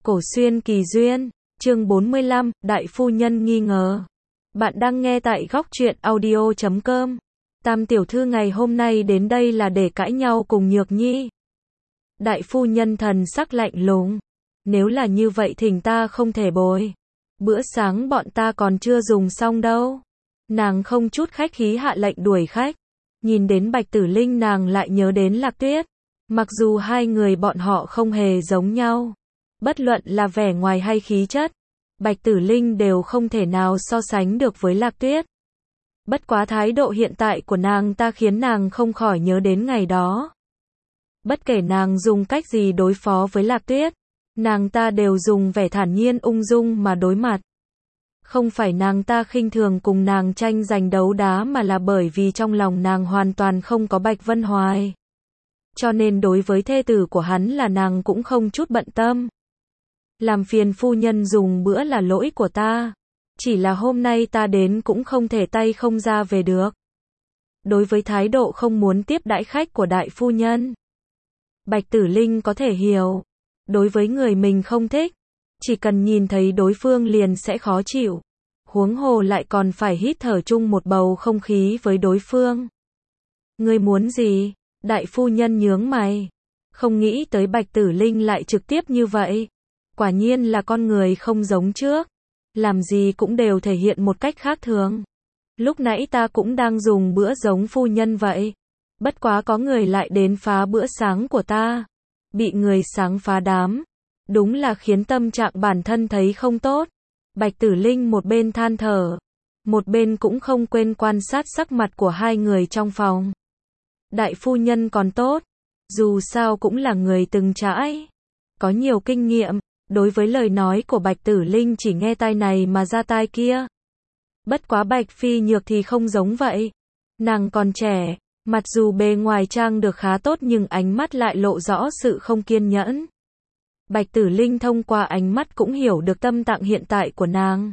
Cổ xuyên kỳ duyên, chương 45, đại phu nhân nghi ngờ. Bạn đang nghe tại góc truyện audio.com. Tam tiểu thư ngày hôm nay đến đây là để cãi nhau cùng Nhược Nhi. Đại phu nhân thần sắc lạnh lùng. Nếu là như vậy thỉnh ta không thể bồi. Bữa sáng bọn ta còn chưa dùng xong đâu. Nàng không chút khách khí hạ lệnh đuổi khách. Nhìn đến Bạch Tử Linh nàng lại nhớ đến Lạc Tuyết. Mặc dù hai người bọn họ không hề giống nhau. Bất luận là vẻ ngoài hay khí chất, Bạch Tử Linh đều không thể nào so sánh được với Lạc Tuyết. Bất quá thái độ hiện tại của nàng ta khiến nàng không khỏi nhớ đến ngày đó. Bất kể nàng dùng cách gì đối phó với Lạc Tuyết, nàng ta đều dùng vẻ thản nhiên ung dung mà đối mặt. Không phải nàng ta khinh thường cùng nàng tranh giành đấu đá mà là bởi vì trong lòng nàng hoàn toàn không có Bạch Vân Hoài. Cho nên đối với thê tử của hắn là nàng cũng không chút bận tâm. Làm phiền phu nhân dùng bữa là lỗi của ta. Chỉ là hôm nay ta đến cũng không thể tay không ra về được. Đối với thái độ không muốn tiếp đãi khách của đại phu nhân, Bạch Tử Linh có thể hiểu. Đối với người mình không thích, chỉ cần nhìn thấy đối phương liền sẽ khó chịu. Huống hồ lại còn phải hít thở chung một bầu không khí với đối phương. Ngươi muốn gì? Đại phu nhân nhướng mày. Không nghĩ tới Bạch Tử Linh lại trực tiếp như vậy. Quả nhiên là con người không giống trước. Làm gì cũng đều thể hiện một cách khác thường. Lúc nãy ta cũng đang dùng bữa giống phu nhân vậy. Bất quá có người lại đến phá bữa sáng của ta. Bị người sáng phá đám. Đúng là khiến tâm trạng bản thân thấy không tốt. Bạch Tử Linh một bên than thở. Một bên cũng không quên quan sát sắc mặt của hai người trong phòng. Đại phu nhân còn tốt. Dù sao cũng là người từng trải. Có nhiều kinh nghiệm. Đối với lời nói của Bạch Tử Linh chỉ nghe tai này mà ra tai kia. Bất quá Bạch Phi Nhược thì không giống vậy. Nàng còn trẻ, mặc dù bề ngoài trang được khá tốt nhưng ánh mắt lại lộ rõ sự không kiên nhẫn. Bạch Tử Linh thông qua ánh mắt cũng hiểu được tâm trạng hiện tại của nàng.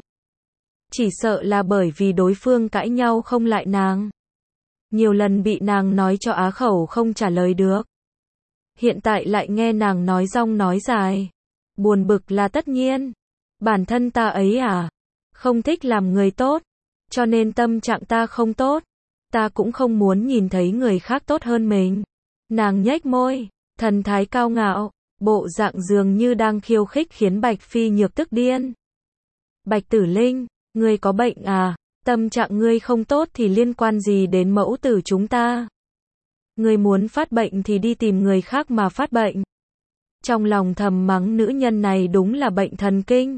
Chỉ sợ là bởi vì đối phương cãi nhau không lại nàng. Nhiều lần bị nàng nói cho á khẩu không trả lời được. Hiện tại lại nghe nàng nói rong nói dài. Buồn bực là tất nhiên. Bản thân ta ấy à? Không thích làm người tốt. Cho nên tâm trạng ta không tốt. Ta cũng không muốn nhìn thấy người khác tốt hơn mình. Nàng nhếch môi, thần thái cao ngạo, bộ dạng dường như đang khiêu khích khiến Bạch Phi Nhược tức điên. Bạch Tử Linh, ngươi có bệnh à? Tâm trạng ngươi không tốt thì liên quan gì đến mẫu tử chúng ta? Ngươi muốn phát bệnh thì đi tìm người khác mà phát bệnh. Trong lòng thầm mắng nữ nhân này đúng là bệnh thần kinh.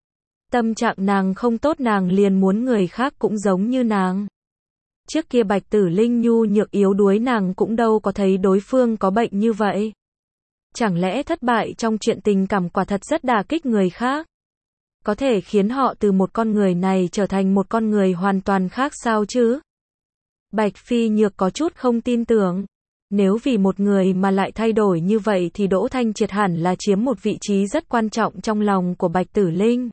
Tâm trạng nàng không tốt nàng liền muốn người khác cũng giống như nàng. Trước kia Bạch Tử Linh nhu nhược yếu đuối nàng cũng đâu có thấy đối phương có bệnh như vậy. Chẳng lẽ thất bại trong chuyện tình cảm quả thật rất đả kích người khác? Có thể khiến họ từ một con người này trở thành một con người hoàn toàn khác sao chứ? Bạch Phi Nhược có chút không tin tưởng. Nếu vì một người mà lại thay đổi như vậy thì Đỗ Thanh Triệt hẳn là chiếm một vị trí rất quan trọng trong lòng của Bạch Tử Linh.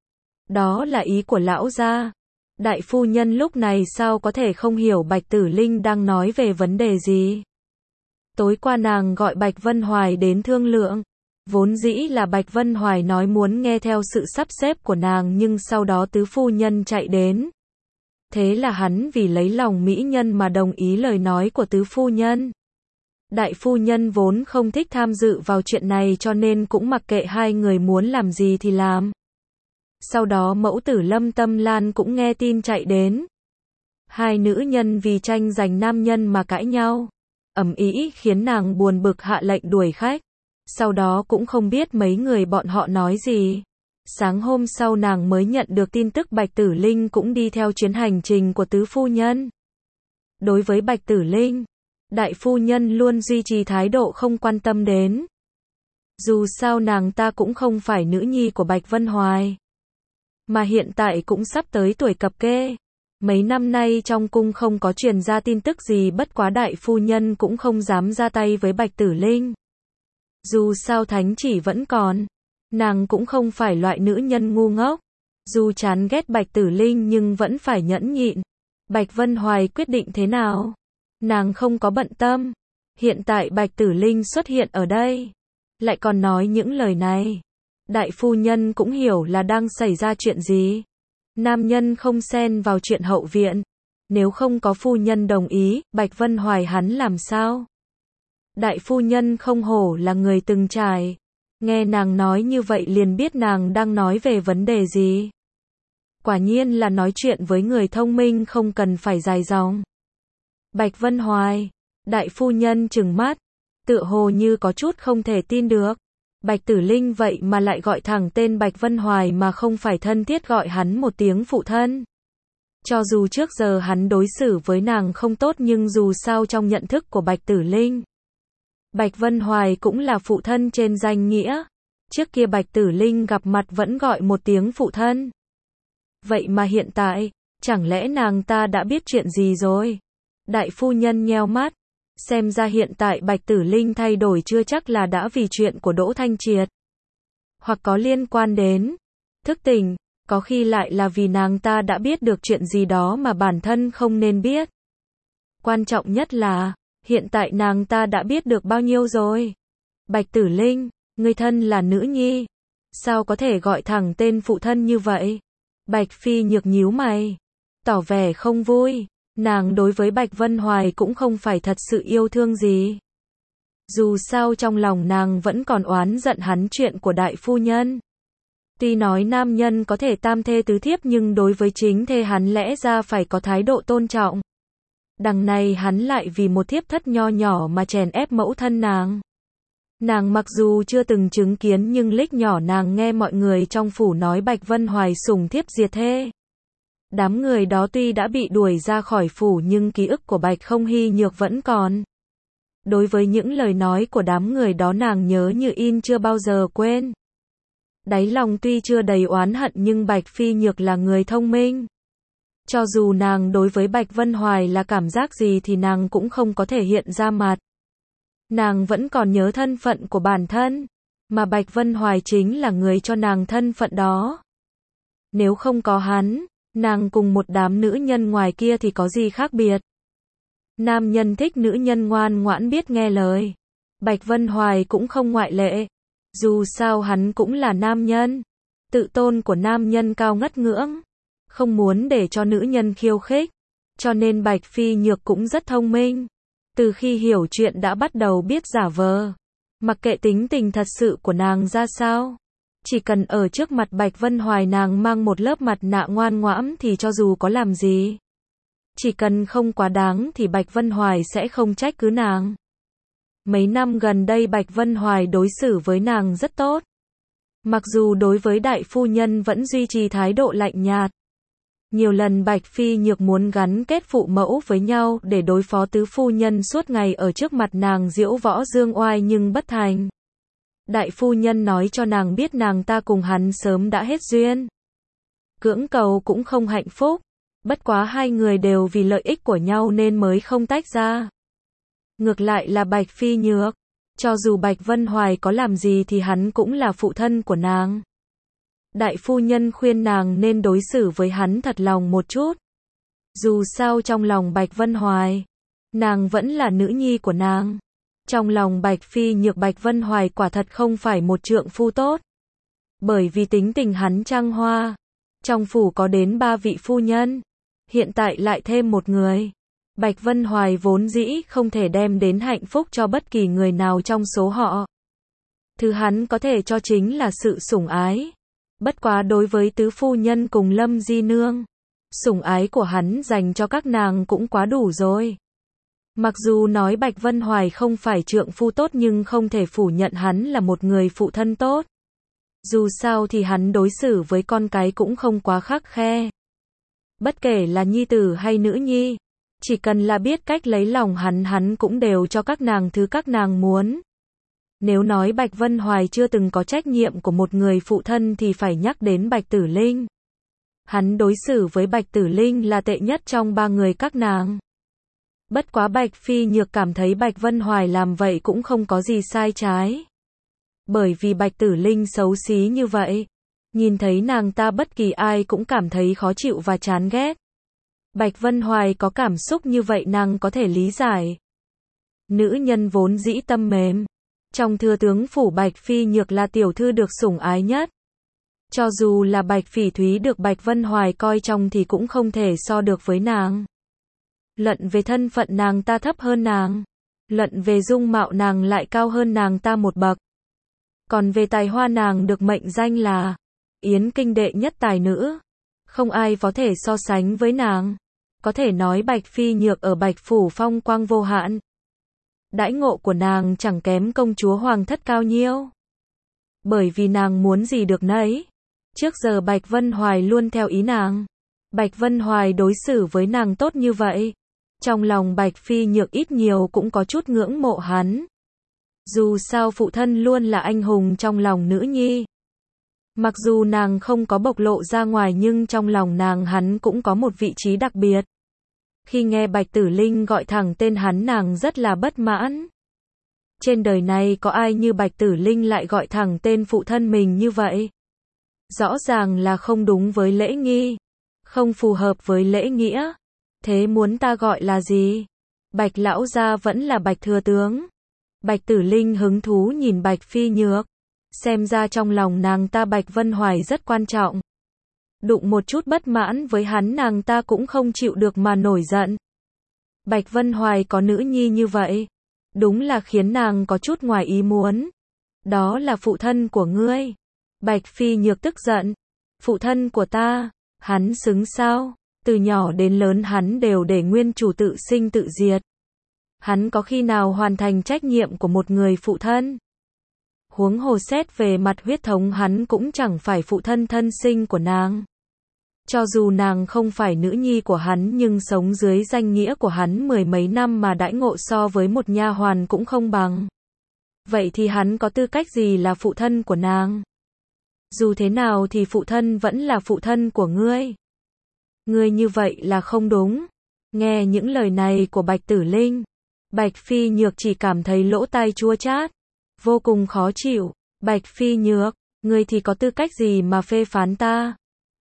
Đó là ý của lão gia. Đại phu nhân lúc này sao có thể không hiểu Bạch Tử Linh đang nói về vấn đề gì. Tối qua nàng gọi Bạch Vân Hoài đến thương lượng. Vốn dĩ là Bạch Vân Hoài nói muốn nghe theo sự sắp xếp của nàng nhưng sau đó tứ phu nhân chạy đến. Thế là hắn vì lấy lòng mỹ nhân mà đồng ý lời nói của tứ phu nhân. Đại phu nhân vốn không thích tham dự vào chuyện này cho nên cũng mặc kệ hai người muốn làm gì thì làm. Sau đó mẫu tử Lâm Tâm Lan cũng nghe tin chạy đến. Hai nữ nhân vì tranh giành nam nhân mà cãi nhau. Ầm ĩ khiến nàng buồn bực hạ lệnh đuổi khách. Sau đó cũng không biết mấy người bọn họ nói gì. Sáng hôm sau nàng mới nhận được tin tức Bạch Tử Linh cũng đi theo chuyến hành trình của tứ phu nhân. Đối với Bạch Tử Linh, đại phu nhân luôn duy trì thái độ không quan tâm đến. Dù sao nàng ta cũng không phải nữ nhi của Bạch Vân Hoài. Mà hiện tại cũng sắp tới tuổi cập kê. Mấy năm nay trong cung không có truyền ra tin tức gì bất quá đại phu nhân cũng không dám ra tay với Bạch Tử Linh. Dù sao thánh chỉ vẫn còn. Nàng cũng không phải loại nữ nhân ngu ngốc. Dù chán ghét Bạch Tử Linh nhưng vẫn phải nhẫn nhịn. Bạch Vân Hoài quyết định thế nào? Nàng không có bận tâm. Hiện tại Bạch Tử Linh xuất hiện ở đây. Lại còn nói những lời này. Đại phu nhân cũng hiểu là đang xảy ra chuyện gì. Nam nhân không xen vào chuyện hậu viện. Nếu không có phu nhân đồng ý, Bạch Vân Hoài hắn làm sao? Đại phu nhân không hổ là người từng trải. Nghe nàng nói như vậy liền biết nàng đang nói về vấn đề gì. Quả nhiên là nói chuyện với người thông minh không cần phải dài dòng. Bạch Vân Hoài. Đại phu nhân trừng mắt. Tựa hồ như có chút không thể tin được. Bạch Tử Linh vậy mà lại gọi thẳng tên Bạch Vân Hoài mà không phải thân thiết gọi hắn một tiếng phụ thân. Cho dù trước giờ hắn đối xử với nàng không tốt nhưng dù sao trong nhận thức của Bạch Tử Linh, Bạch Vân Hoài cũng là phụ thân trên danh nghĩa. Trước kia Bạch Tử Linh gặp mặt vẫn gọi một tiếng phụ thân. Vậy mà hiện tại, chẳng lẽ nàng ta đã biết chuyện gì rồi? Đại phu nhân nheo mắt. Xem ra hiện tại Bạch Tử Linh thay đổi chưa chắc là đã vì chuyện của Đỗ Thanh Triệt. Hoặc có liên quan đến thức tỉnh, có khi lại là vì nàng ta đã biết được chuyện gì đó mà bản thân không nên biết. Quan trọng nhất là, hiện tại nàng ta đã biết được bao nhiêu rồi? Bạch Tử Linh, ngươi thân là nữ nhi. Sao có thể gọi thẳng tên phụ thân như vậy? Bạch Phi Nhược nhíu mày, tỏ vẻ không vui. Nàng đối với Bạch Vân Hoài cũng không phải thật sự yêu thương gì. Dù sao trong lòng nàng vẫn còn oán giận hắn chuyện của đại phu nhân. Tuy nói nam nhân có thể tam thê tứ thiếp nhưng đối với chính thê hắn lẽ ra phải có thái độ tôn trọng. Đằng này hắn lại vì một thiếp thất nho nhỏ mà chèn ép mẫu thân nàng. Nàng mặc dù chưa từng chứng kiến nhưng lích nhỏ nàng nghe mọi người trong phủ nói Bạch Vân Hoài sủng thiếp diệt thê. Đám người đó tuy đã bị đuổi ra khỏi phủ nhưng ký ức của Bạch Không Hy Nhược vẫn còn. Đối với những lời nói của đám người đó nàng nhớ như in chưa bao giờ quên. Đáy lòng tuy chưa đầy oán hận nhưng Bạch Phi Nhược là người thông minh. Cho dù nàng đối với Bạch Vân Hoài là cảm giác gì thì nàng cũng không có thể hiện ra mặt. Nàng vẫn còn nhớ thân phận của bản thân, mà Bạch Vân Hoài chính là người cho nàng thân phận đó. Nếu không có hắn, nàng cùng một đám nữ nhân ngoài kia thì có gì khác biệt. Nam nhân thích nữ nhân ngoan ngoãn biết nghe lời. Bạch Vân Hoài cũng không ngoại lệ. Dù sao hắn cũng là nam nhân. Tự tôn của nam nhân cao ngất ngưỡng. Không muốn để cho nữ nhân khiêu khích. Cho nên Bạch Phi Nhược cũng rất thông minh. Từ khi hiểu chuyện đã bắt đầu biết giả vờ. Mặc kệ tính tình thật sự của nàng ra sao. Chỉ cần ở trước mặt Bạch Vân Hoài nàng mang một lớp mặt nạ ngoan ngoãn thì cho dù có làm gì. Chỉ cần không quá đáng thì Bạch Vân Hoài sẽ không trách cứ nàng. Mấy năm gần đây Bạch Vân Hoài đối xử với nàng rất tốt. Mặc dù đối với đại phu nhân vẫn duy trì thái độ lạnh nhạt. Nhiều lần Bạch Phi Nhược muốn gắn kết phụ mẫu với nhau để đối phó tứ phu nhân suốt ngày ở trước mặt nàng diễu võ dương oai nhưng bất thành. Đại phu nhân nói cho nàng biết nàng ta cùng hắn sớm đã hết duyên. Cưỡng cầu cũng không hạnh phúc. Bất quá hai người đều vì lợi ích của nhau nên mới không tách ra. Ngược lại là Bạch Phi Nhược. Cho dù Bạch Vân Hoài có làm gì thì hắn cũng là phụ thân của nàng. Đại phu nhân khuyên nàng nên đối xử với hắn thật lòng một chút. Dù sao trong lòng Bạch Vân Hoài, nàng vẫn là nữ nhi của nàng. Trong lòng Bạch Phi Nhược Bạch Vân Hoài quả thật không phải một trượng phu tốt. Bởi vì tính tình hắn trăng hoa. Trong phủ có đến 3 vị phu nhân. Hiện tại lại thêm một người. Bạch Vân Hoài vốn dĩ không thể đem đến hạnh phúc cho bất kỳ người nào trong số họ. Thứ hắn có thể cho chính là sự sủng ái. Bất quá đối với tứ phu nhân cùng Lâm Di Nương, sủng ái của hắn dành cho các nàng cũng quá đủ rồi. Mặc dù nói Bạch Vân Hoài không phải trượng phu tốt nhưng không thể phủ nhận hắn là một người phụ thân tốt. Dù sao thì hắn đối xử với con cái cũng không quá khắt khe. Bất kể là nhi tử hay nữ nhi, chỉ cần là biết cách lấy lòng hắn cũng đều cho các nàng thứ các nàng muốn. Nếu nói Bạch Vân Hoài chưa từng có trách nhiệm của một người phụ thân thì phải nhắc đến Bạch Tử Linh. Hắn đối xử với Bạch Tử Linh là tệ nhất trong 3 người các nàng. Bất quá Bạch Phi Nhược cảm thấy Bạch Vân Hoài làm vậy cũng không có gì sai trái. Bởi vì Bạch Tử Linh xấu xí như vậy, nhìn thấy nàng ta bất kỳ ai cũng cảm thấy khó chịu và chán ghét. Bạch Vân Hoài có cảm xúc như vậy nàng có thể lý giải. Nữ nhân vốn dĩ tâm mềm, Trong thừa tướng phủ Bạch Phi Nhược là tiểu thư được sủng ái nhất. Cho dù là Bạch Phỉ Thúy được Bạch Vân Hoài coi trọng thì cũng không thể so được với nàng. Luận về thân phận nàng ta thấp hơn nàng. Luận về dung mạo nàng lại cao hơn nàng ta một bậc. Còn về tài hoa nàng được mệnh danh là Yến Kinh đệ nhất tài nữ. Không ai có thể so sánh với nàng. Có thể nói Bạch Phi Nhược ở Bạch Phủ phong quang vô hạn. Đãi ngộ của nàng chẳng kém công chúa hoàng thất cao nhiêu. Bởi vì nàng muốn gì được nấy. Trước giờ Bạch Vân Hoài luôn theo ý nàng. Bạch Vân Hoài đối xử với nàng tốt như vậy. Trong lòng Bạch Phi Nhược ít nhiều cũng có chút ngưỡng mộ hắn. Dù sao phụ thân luôn là anh hùng trong lòng nữ nhi. Mặc dù nàng không có bộc lộ ra ngoài nhưng trong lòng nàng hắn cũng có một vị trí đặc biệt. Khi nghe Bạch Tử Linh gọi thẳng tên hắn nàng rất là bất mãn. Trên đời này có ai như Bạch Tử Linh lại gọi thẳng tên phụ thân mình như vậy? Rõ ràng là không đúng với lễ nghi, không phù hợp với lễ nghĩa. Thế muốn ta gọi là gì? Bạch lão gia vẫn là Bạch thừa tướng. Bạch Tử Linh hứng thú nhìn Bạch Phi Nhược. Xem ra trong lòng nàng ta Bạch Vân Hoài rất quan trọng. Đụng một chút bất mãn với hắn nàng ta cũng không chịu được mà nổi giận. Bạch Vân Hoài có nữ nhi như vậy. Đúng là khiến nàng có chút ngoài ý muốn. Đó là phụ thân của ngươi. Bạch Phi Nhược tức giận. Phụ thân của ta, hắn xứng sao? Từ nhỏ đến lớn hắn đều để nguyên chủ tự sinh tự diệt. Hắn có khi nào hoàn thành trách nhiệm của một người phụ thân? Huống hồ xét về mặt huyết thống hắn cũng chẳng phải phụ thân thân sinh của nàng. Cho dù nàng không phải nữ nhi của hắn nhưng sống dưới danh nghĩa của hắn mười mấy năm mà đãi ngộ so với một nha hoàn cũng không bằng. Vậy thì hắn có tư cách gì là phụ thân của nàng? Dù thế nào thì phụ thân vẫn là phụ thân của ngươi. Ngươi như vậy là không đúng. Nghe những lời này của Bạch Tử Linh, Bạch Phi Nhược chỉ cảm thấy lỗ tai chua chát, vô cùng khó chịu. Bạch Phi Nhược, ngươi thì có tư cách gì mà phê phán ta?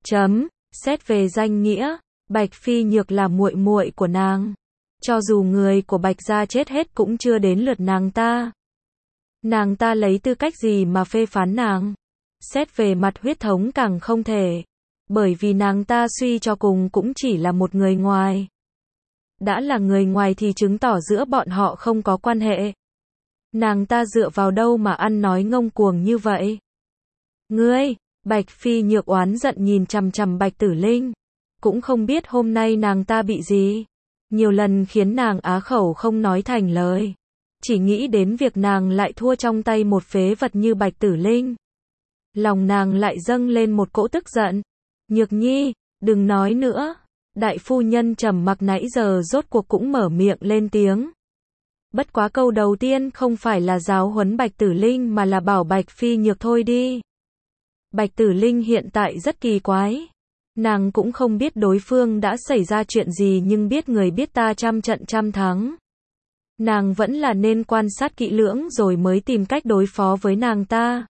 Xét về danh nghĩa, Bạch Phi Nhược là muội muội của nàng. Cho dù người của Bạch gia chết hết cũng chưa đến lượt nàng ta. Nàng ta lấy tư cách gì mà phê phán nàng? Xét về mặt huyết thống càng không thể. Bởi vì nàng ta suy cho cùng cũng chỉ là một người ngoài. Đã là người ngoài thì chứng tỏ giữa bọn họ không có quan hệ. Nàng ta dựa vào đâu mà ăn nói ngông cuồng như vậy? Ngươi, Bạch Phi Nhược oán giận nhìn chằm chằm Bạch Tử Linh. Cũng không biết hôm nay nàng ta bị gì. Nhiều lần khiến nàng á khẩu không nói thành lời. Chỉ nghĩ đến việc nàng lại thua trong tay một phế vật như Bạch Tử Linh. Lòng nàng lại dâng lên một cỗ tức giận. Nhược nhi, đừng nói nữa. Đại phu nhân trầm mặc nãy giờ rốt cuộc cũng mở miệng lên tiếng. Bất quá câu đầu tiên không phải là giáo huấn Bạch Tử Linh mà là bảo Bạch Phi Nhược thôi đi. Bạch Tử Linh hiện tại rất kỳ quái. Nàng cũng không biết đối phương đã xảy ra chuyện gì nhưng biết người biết ta trăm trận trăm thắng. Nàng vẫn là nên quan sát kỹ lưỡng rồi mới tìm cách đối phó với nàng ta.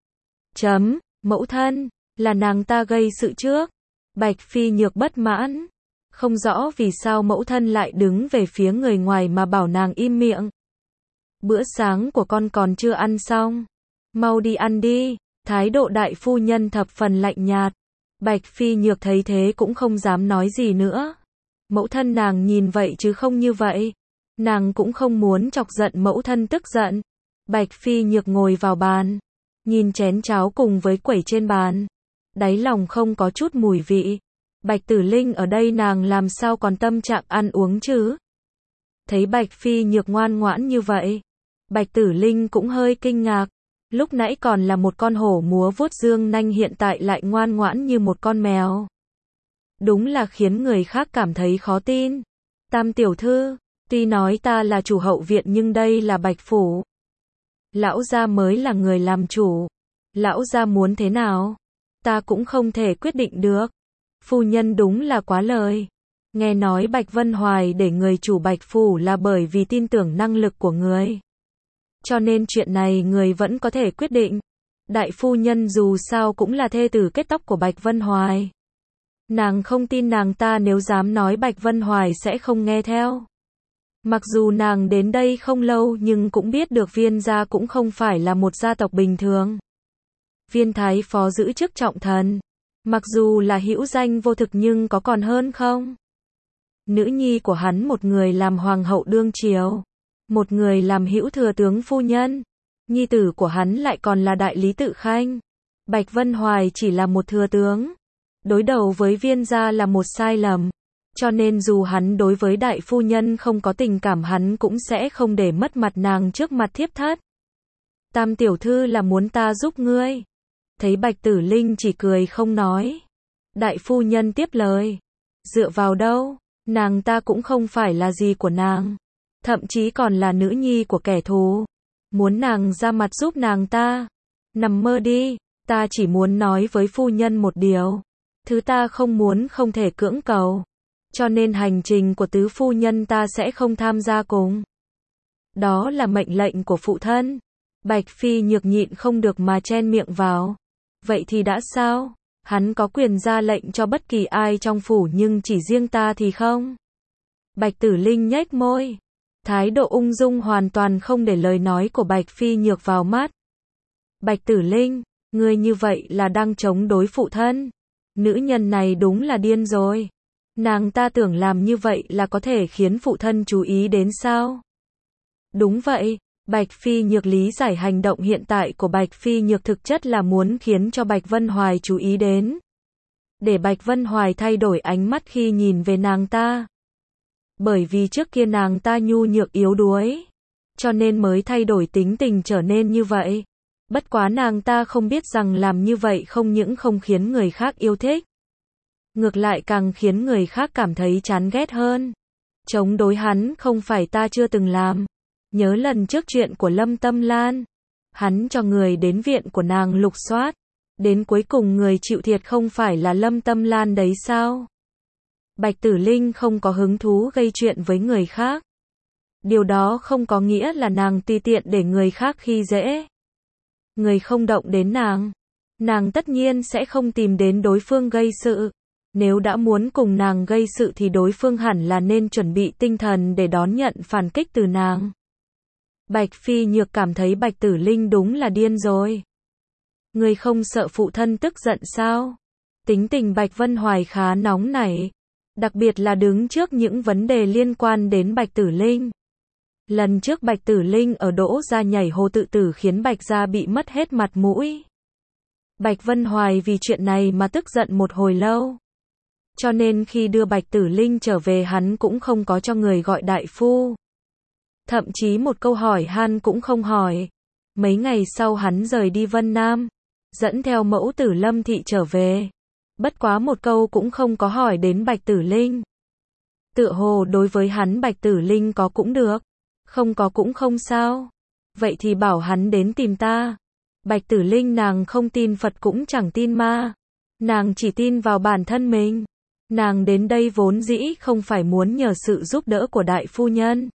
Mẫu thân, là nàng ta gây sự trước. Bạch Phi Nhược bất mãn. Không rõ vì sao mẫu thân lại đứng về phía người ngoài mà bảo nàng im miệng. Bữa sáng của con còn chưa ăn xong. Mau đi ăn đi. Thái độ đại phu nhân thập phần lạnh nhạt. Bạch Phi Nhược thấy thế cũng không dám nói gì nữa. Mẫu thân nàng nhìn vậy chứ không như vậy. Nàng cũng không muốn chọc giận mẫu thân tức giận. Bạch Phi Nhược ngồi vào bàn. Nhìn chén cháo cùng với quẩy trên bàn. Đáy lòng không có chút mùi vị. Bạch Tử Linh ở đây nàng làm sao còn tâm trạng ăn uống chứ? Thấy Bạch Phi Nhược ngoan ngoãn như vậy. Bạch Tử Linh cũng hơi kinh ngạc. Lúc nãy còn là một con hổ múa vuốt dương nanh hiện tại lại ngoan ngoãn như một con mèo. Đúng là khiến người khác cảm thấy khó tin. Tam tiểu thư, tuy nói ta là chủ hậu viện nhưng đây là Bạch Phủ. Lão gia mới là người làm chủ. Lão gia muốn thế nào? Ta cũng không thể quyết định được. Phu nhân đúng là quá lời. Nghe nói Bạch Vân Hoài để người chủ Bạch Phủ là bởi vì tin tưởng năng lực của người. Cho nên chuyện này người vẫn có thể quyết định. Đại phu nhân dù sao cũng là thê tử kết tóc của Bạch Vân Hoài. Nàng không tin nàng ta nếu dám nói Bạch Vân Hoài sẽ không nghe theo. Mặc dù nàng đến đây không lâu nhưng cũng biết được Viên gia cũng không phải là một gia tộc bình thường. Viên thái phó giữ chức trọng thần. Mặc dù là hữu danh vô thực nhưng có còn hơn không? Nữ nhi của hắn một người làm hoàng hậu đương triều, một người làm hữu thừa tướng phu nhân. Nhi tử của hắn lại còn là đại lý tự khanh. Bạch Vân Hoài chỉ là một thừa tướng. Đối đầu với Viên gia là một sai lầm. Cho nên dù hắn đối với đại phu nhân không có tình cảm hắn cũng sẽ không để mất mặt nàng trước mặt thiếp thất. Tam tiểu thư là muốn ta giúp ngươi. Thấy Bạch Tử Linh chỉ cười không nói. Đại phu nhân tiếp lời. Dựa vào đâu, nàng ta cũng không phải là gì của nàng. Thậm chí còn là nữ nhi của kẻ thù. Muốn nàng ra mặt giúp nàng ta. Nằm mơ đi, ta chỉ muốn nói với phu nhân một điều. Thứ ta không muốn không thể cưỡng cầu. Cho nên hành trình của tứ phu nhân ta sẽ không tham gia cùng. Đó là mệnh lệnh của phụ thân. Bạch Phi Nhược nhịn không được mà chen miệng vào. Vậy thì đã sao? Hắn có quyền ra lệnh cho bất kỳ ai trong phủ nhưng chỉ riêng ta thì không. Bạch Tử Linh nhếch môi. Thái độ ung dung hoàn toàn không để lời nói của Bạch Phi Nhược vào mắt. Bạch Tử Linh, ngươi như vậy là đang chống đối phụ thân. Nữ nhân này đúng là điên rồi. Nàng ta tưởng làm như vậy là có thể khiến phụ thân chú ý đến sao? Đúng vậy, Bạch Phi Nhược lý giải hành động hiện tại của Bạch Phi Nhược thực chất là muốn khiến cho Bạch Vân Hoài chú ý đến. Để Bạch Vân Hoài thay đổi ánh mắt khi nhìn về nàng ta. Bởi vì trước kia nàng ta nhu nhược yếu đuối. Cho nên mới thay đổi tính tình trở nên như vậy. Bất quá nàng ta không biết rằng làm như vậy không những không khiến người khác yêu thích. Ngược lại càng khiến người khác cảm thấy chán ghét hơn. Chống đối hắn không phải ta chưa từng làm. Nhớ lần trước chuyện của Lâm Tâm Lan. Hắn cho người đến viện của nàng lục soát. Đến cuối cùng người chịu thiệt không phải là Lâm Tâm Lan đấy sao? Bạch Tử Linh không có hứng thú gây chuyện với người khác. Điều đó không có nghĩa là nàng tùy tiện để người khác khi dễ. Người không động đến nàng tất nhiên sẽ không tìm đến đối phương gây sự. Nếu đã muốn cùng nàng gây sự thì đối phương hẳn là nên chuẩn bị tinh thần để đón nhận phản kích từ nàng. Bạch Phi Nhược cảm thấy Bạch Tử Linh đúng là điên rồi. Người không sợ phụ thân tức giận sao? Tính tình Bạch Vân Hoài khá nóng nảy. Đặc biệt là đứng trước những vấn đề liên quan đến Bạch Tử Linh. Lần trước Bạch Tử Linh ở Đỗ gia nhảy hồ tự tử khiến Bạch gia bị mất hết mặt mũi. Bạch Vân Hoài vì chuyện này mà tức giận một hồi lâu. Cho nên khi đưa Bạch Tử Linh trở về hắn cũng không có cho người gọi đại phu. Thậm chí một câu hỏi han cũng không hỏi. Mấy ngày sau hắn rời đi Vân Nam, dẫn theo mẫu tử Lâm Thị trở về. Bất quá một câu cũng không có hỏi đến Bạch Tử Linh. Tựa hồ đối với hắn Bạch Tử Linh có cũng được, không có cũng không sao. Vậy thì bảo hắn đến tìm ta. Bạch Tử Linh nàng không tin Phật cũng chẳng tin ma. Nàng chỉ tin vào bản thân mình. Nàng đến đây vốn dĩ không phải muốn nhờ sự giúp đỡ của đại phu nhân.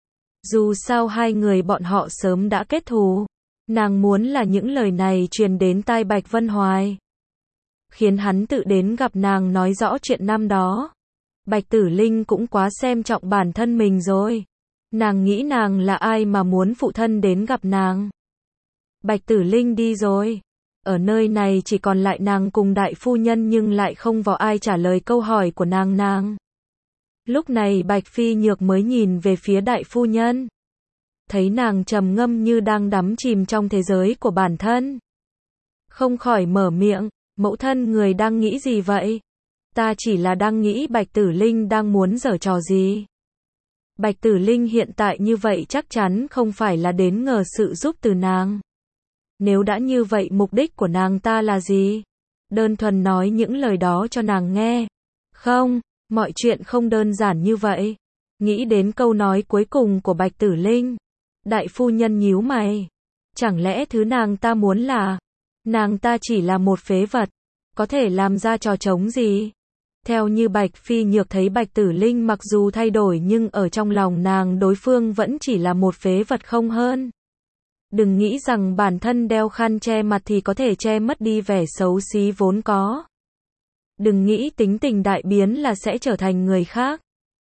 Dù sao hai người bọn họ sớm đã kết thù. Nàng muốn là những lời này truyền đến tai Bạch Vân Hoài. Khiến hắn tự đến gặp nàng nói rõ chuyện năm đó. Bạch Tử Linh cũng quá xem trọng bản thân mình rồi. Nàng nghĩ nàng là ai mà muốn phụ thân đến gặp nàng. Bạch Tử Linh đi rồi. Ở nơi này chỉ còn lại nàng cùng đại phu nhân nhưng lại không có ai trả lời câu hỏi của nàng. Lúc này Bạch Phi Nhược mới nhìn về phía đại phu nhân. Thấy nàng trầm ngâm như đang đắm chìm trong thế giới của bản thân. Không khỏi mở miệng, mẫu thân người đang nghĩ gì vậy? Ta chỉ là đang nghĩ Bạch Tử Linh đang muốn giở trò gì. Bạch Tử Linh hiện tại như vậy chắc chắn không phải là đến ngờ sự giúp từ nàng. Nếu đã như vậy mục đích của nàng ta là gì? Đơn thuần nói những lời đó cho nàng nghe. Không, mọi chuyện không đơn giản như vậy. Nghĩ đến câu nói cuối cùng của Bạch Tử Linh. Đại phu nhân nhíu mày. Chẳng lẽ thứ nàng ta muốn là nàng ta chỉ là một phế vật, có thể làm ra trò trống gì? Theo như Bạch Phi Nhược thấy Bạch Tử Linh mặc dù thay đổi nhưng ở trong lòng nàng đối phương vẫn chỉ là một phế vật không hơn. Đừng nghĩ rằng bản thân đeo khăn che mặt thì có thể che mất đi vẻ xấu xí vốn có. Đừng nghĩ tính tình đại biến là sẽ trở thành người khác.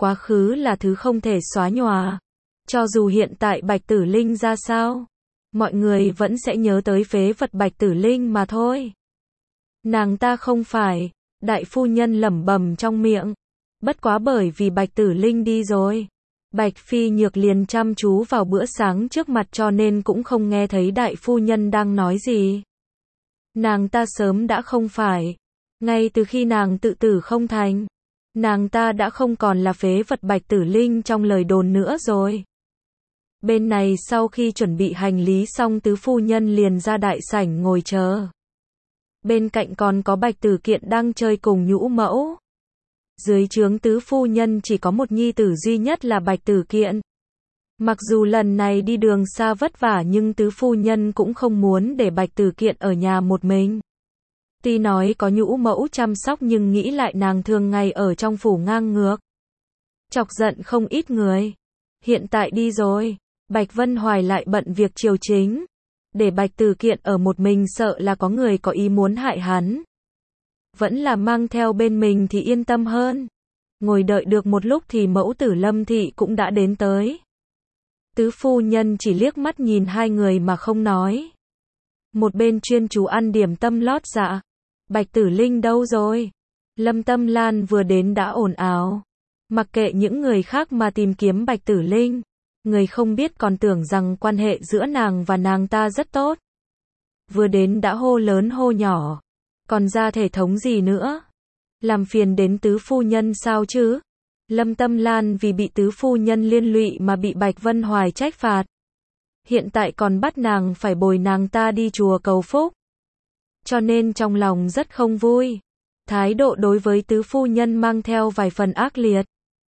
quá khứ là thứ không thể xóa nhòa. Cho dù hiện tại Bạch Tử Linh ra sao, mọi người vẫn sẽ nhớ tới phế vật Bạch Tử Linh mà thôi. Nàng ta không phải, đại phu nhân lẩm bẩm trong miệng. Bất quá bởi vì Bạch Tử Linh đi rồi, Bạch Phi Nhược liền chăm chú vào bữa sáng trước mặt cho nên cũng không nghe thấy đại phu nhân đang nói gì. Nàng ta sớm đã không phải. Ngay từ khi nàng tự tử không thành, nàng ta đã không còn là phế vật Bạch Tử Linh trong lời đồn nữa rồi. Bên này sau khi chuẩn bị hành lý xong tứ phu nhân liền ra đại sảnh ngồi chờ. Bên cạnh còn có Bạch Tử Kiện đang chơi cùng nhũ mẫu. Dưới trướng tứ phu nhân chỉ có một nhi tử duy nhất là Bạch Tử Kiện. Mặc dù lần này đi đường xa vất vả nhưng tứ phu nhân cũng không muốn để Bạch Tử Kiện ở nhà một mình. Tuy nói có nhũ mẫu chăm sóc nhưng nghĩ lại nàng thường ngày ở trong phủ ngang ngược, chọc giận không ít người. Hiện tại đi rồi, Bạch Vân Hoài lại bận việc triều chính. Để Bạch Tử Kiện ở một mình sợ là có người có ý muốn hại hắn. Vẫn là mang theo bên mình thì yên tâm hơn. Ngồi đợi được một lúc thì mẫu tử Lâm Thị cũng đã đến tới. Tứ phu nhân chỉ liếc mắt nhìn hai người mà không nói. Một bên chuyên chú ăn điểm tâm lót dạ. Bạch Tử Linh đâu rồi? Lâm Tâm Lan vừa đến đã ồn ào. Mặc kệ những người khác mà tìm kiếm Bạch Tử Linh. Người không biết còn tưởng rằng quan hệ giữa nàng và nàng ta rất tốt. Vừa đến đã hô lớn hô nhỏ. Còn ra thể thống gì nữa? Làm phiền đến tứ phu nhân sao chứ? Lâm Tâm Lan vì bị tứ phu nhân liên lụy mà bị Bạch Vân Hoài trách phạt. Hiện tại còn bắt nàng phải bồi nàng ta đi chùa cầu phúc. Cho nên trong lòng rất không vui. Thái độ đối với tứ phu nhân mang theo vài phần ác liệt.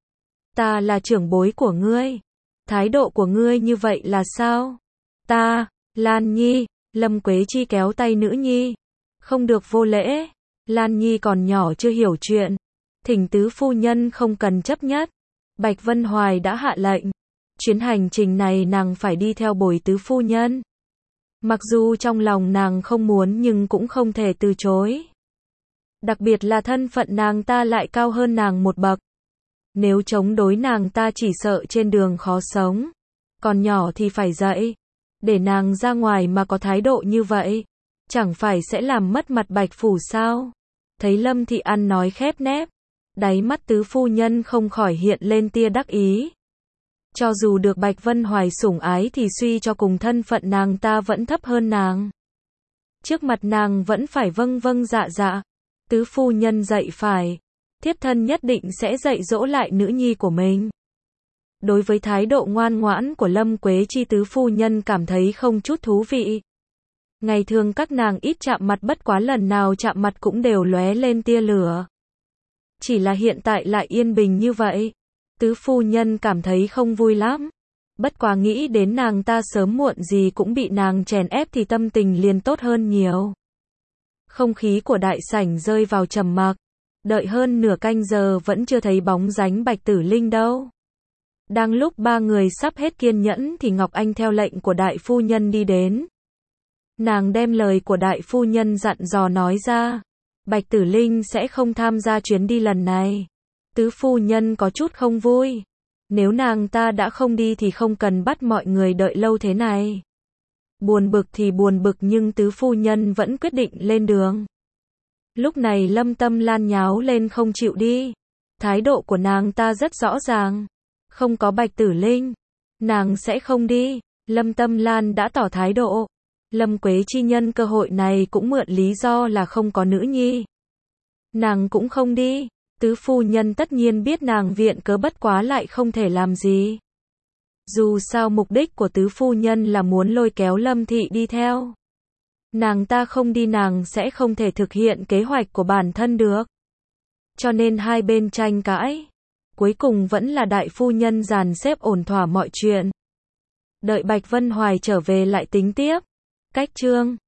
Ta là trưởng bối của ngươi. Thái độ của ngươi như vậy là sao? Ta, Lan Nhi, Lâm Quế Chi kéo tay nữ nhi. Không được vô lễ. Lan Nhi còn nhỏ chưa hiểu chuyện. Thỉnh tứ phu nhân không cần chấp nhất. Bạch Vân Hoài đã hạ lệnh. Chuyến hành trình này nàng phải đi theo bồi tứ phu nhân. Mặc dù trong lòng nàng không muốn nhưng cũng không thể từ chối. Đặc biệt là thân phận nàng ta lại cao hơn nàng một bậc. Nếu chống đối nàng ta chỉ sợ trên đường khó sống. Còn nhỏ thì phải dạy. Để nàng ra ngoài mà có thái độ như vậy. Chẳng phải sẽ làm mất mặt Bạch Phủ sao? Thấy Lâm Thị ăn nói khép nép. Đáy mắt tứ phu nhân không khỏi hiện lên tia đắc ý. Cho dù được Bạch Vân Hoài sủng ái thì suy cho cùng thân phận nàng ta vẫn thấp hơn nàng. Trước mặt nàng vẫn phải vâng vâng dạ dạ. Tứ phu nhân dạy phải. Thiếp thân nhất định sẽ dạy dỗ lại nữ nhi của mình. Đối với thái độ ngoan ngoãn của Lâm Quế Chi tứ phu nhân cảm thấy không chút thú vị. Ngày thường các nàng ít chạm mặt bất quá lần nào chạm mặt cũng đều lóe lên tia lửa. Chỉ là hiện tại lại yên bình như vậy. Tứ phu nhân cảm thấy không vui lắm. Bất quá nghĩ đến nàng ta sớm muộn gì cũng bị nàng chèn ép thì tâm tình liền tốt hơn nhiều. Không khí của đại sảnh rơi vào trầm mặc. Đợi hơn nửa canh giờ vẫn chưa thấy bóng dáng Bạch Tử Linh đâu. Đang lúc ba người sắp hết kiên nhẫn thì Ngọc Anh theo lệnh của đại phu nhân đi đến. Nàng đem lời của đại phu nhân dặn dò nói ra. Bạch Tử Linh sẽ không tham gia chuyến đi lần này. Tứ phu nhân có chút không vui. Nếu nàng ta đã không đi thì không cần bắt mọi người đợi lâu thế này. Buồn bực thì buồn bực nhưng tứ phu nhân vẫn quyết định lên đường. Lúc này Lâm Tâm Lan nháo lên không chịu đi. Thái độ của nàng ta rất rõ ràng. Không có Bạch Tử Linh, nàng sẽ không đi. Lâm Tâm Lan đã tỏ thái độ. Lâm Quế Chi nhân cơ hội này cũng mượn lý do là không có nữ nhi. Nàng cũng không đi. Tứ phu nhân tất nhiên biết nàng viện cớ bất quá lại không thể làm gì. Dù sao mục đích của tứ phu nhân là muốn lôi kéo Lâm Thị đi theo. Nàng ta không đi nàng sẽ không thể thực hiện kế hoạch của bản thân được. Cho nên hai bên tranh cãi. Cuối cùng vẫn là đại phu nhân dàn xếp ổn thỏa mọi chuyện. Đợi Bạch Vân Hoài trở về lại tính tiếp. Cách chương